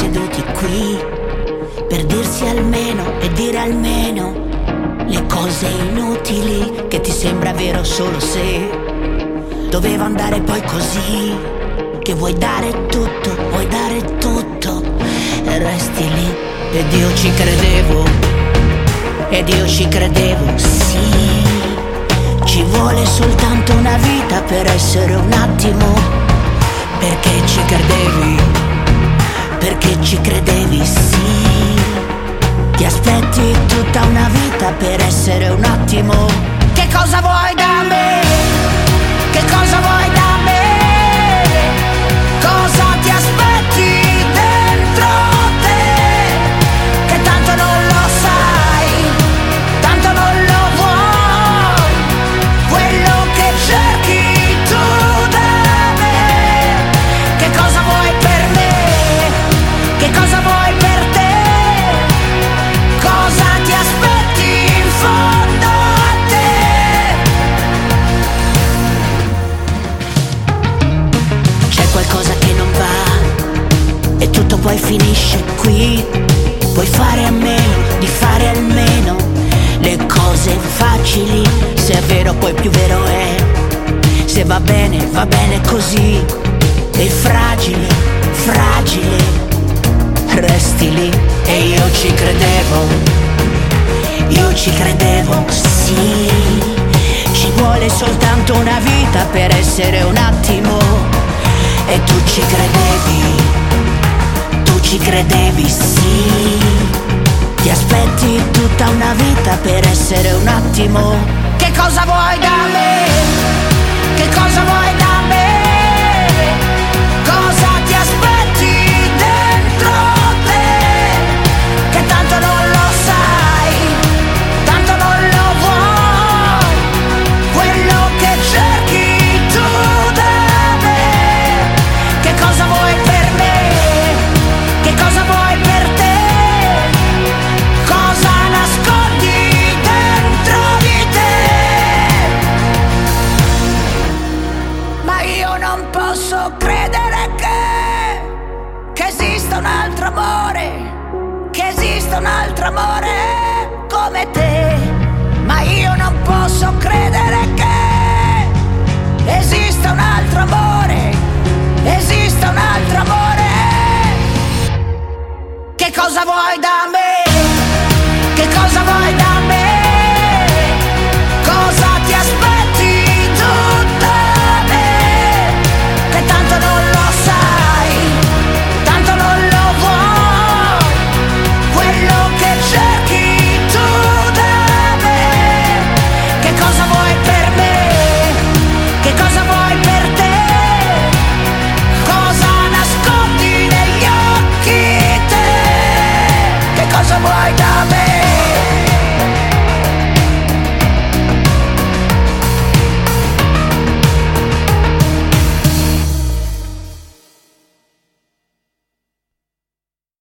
seduti qui per dirsi almeno e dire almeno le cose inutili che ti sembra vero solo se doveva andare poi così, che vuoi dare tutto e resti lì. Ed io ci credevo, sì, ci vuole soltanto una vita per essere un attimo, perché ci credevi, sì, ti aspetti tutta una vita per essere un attimo. Che cosa vuoi da me? Che cosa vuoi da me? Cosa ti aspetti dentro te? Che tanto non lo sai, tanto non lo vuoi, quello che cerchi tu da me. Che cosa vuoi per me? Che cosa vuoi per te? Cosa ti aspetti in fondo a te? C'è qualcosa che non va e tutto poi finisce qui. Puoi fare a meno di fare almeno le cose facili. Se è vero poi più vero è, se va bene così. E fragile, resti lì. E io ci credevo, sì, ci vuole soltanto una vita per essere un attimo. E tu ci credevi, sì, ti aspetti tutta una vita per essere un attimo. Che cosa vuoi da me? Che cosa vuoi da me? Cosa ti aspetti dentro te? Che tanto non lo sai, tanto non lo vuoi, quello che cerchi tu da me. Che cosa vuoi per me? Che cosa vuoi per te? Cosa nascondi dentro di te? Ma io non posso credere che esista un altro amore, che esista un altro amore come te. Ma io non posso credere che esista un altro amore, esista un altro amore. Che cosa vuoi da me? Che cosa vuoi da me?